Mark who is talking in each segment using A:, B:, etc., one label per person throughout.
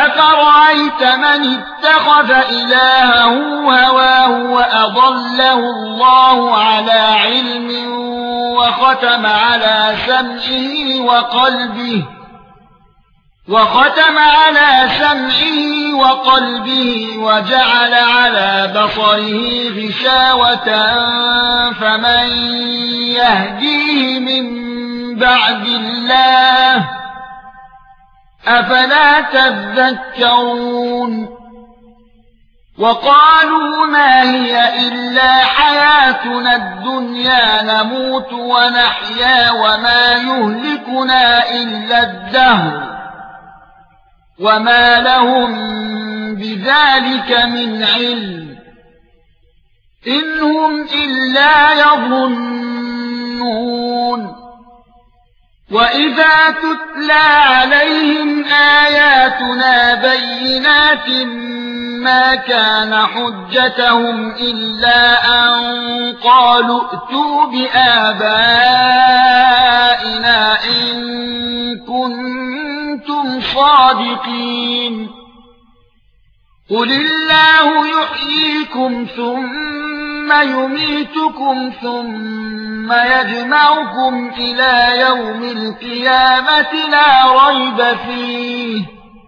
A: أفرأيت من اتخذ إلهه هواه وأضله الله على علم وختم على سمعه وقلبه وجعل على بصره غشاوة فمن يهديه من بعد الله أفلا تذكرون وقالوا ما هي إلا حياتنا الدنيا نموت ونحيا وما يهلكنا إلا الدهر وما لهم بذلك من علم إن هم إلا يظنون وَإِذَا تُتْلَى عَلَيْهِمْ آيَاتُنَا بَيِّنَاتٍ مَا كَانَ حُجَّتُهُمْ إِلَّا أَن قَالُوا ائْتُوا بِآبَائِنَا إِن كُنتُمْ صَادِقِينَ قُلِ اللَّهُ يُحْيِيكُمْ ثُمَّ يُمِيتُكُمْ ثُمَّ يَجْمَعُكُمْ إِلَى يَوْمِ الْقِيَامَةِ لَا رَيْبَ فِيهِ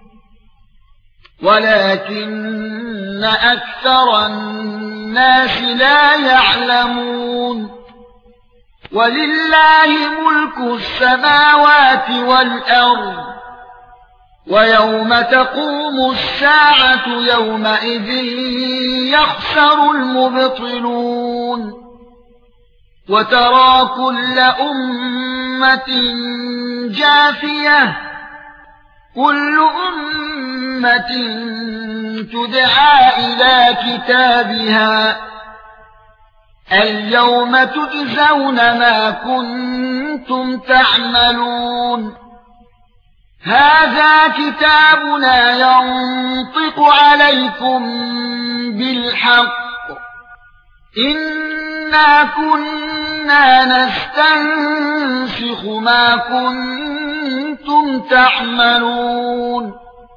A: وَلَكِنَّ أَكْثَرَ النَّاسِ لَا يَعْلَمُونَ وَلِلَّهِ مُلْكُ السَّمَاوَاتِ وَالْأَرْضِ وَيَوْمَ تَقُومُ السَّاعَةُ يَوْمَئِذٍ يَخْسَرُ الْمُبْطِلُونَ وَتَرَى كُلَّ أُمَّةٍ جَاثِيَةً كُلُّ أُمَّةٍ تُدْعَى إِلَى كِتَابِهَا الْيَوْمَ تُجْزَوْنَ مَا كُنتُمْ تَعْمَلُونَ هَذَا كِتَابُنَا يَنطِقُ عَلَيْكُمْ بِالْحَقِّ إِنَّا كُنَّا نَسْتَنسِخُ مَا كُنتُمْ تَعْمَلُونَ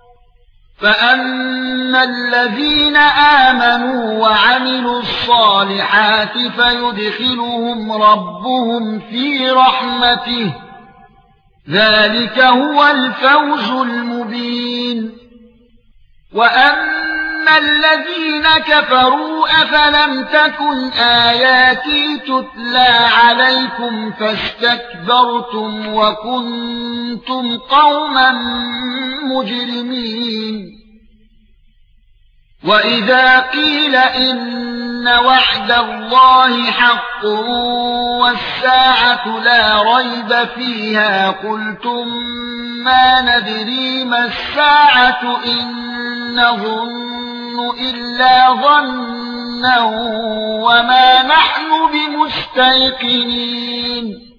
A: فَأَمَّا الَّذِينَ آمَنُوا وَعَمِلُوا الصَّالِحَاتِ فَيُدْخِلُهُمْ رَبُّهُمْ فِي رَحْمَتِهِ ذَلِكَ هُوَ الْفَوْزُ الْمُبِينُ وَأَمَّا الَّذِينَ كَفَرُوا أَفَلَمْ تَكُنْ آيَاتِي تُتْلَى عَلَيْكُمْ فَاسْتَكْبَرْتُمْ وَكُنْتُمْ قَوْمًا مُجْرِمِينَ وَإِذَا قِيلَ إِنَّ وَعْدَ اللَّهِ حَقٌّ وَالسَّاعَةُ لَا رَيْبَ فِيهَا قُلْتُم مَّا نَدْرِي مَا السَّاعَةُ إِن نَّظُنُّ إِلَّا ظَنًّا وَمَا نَحْنُ بِمُسْتَيْقِنِينَ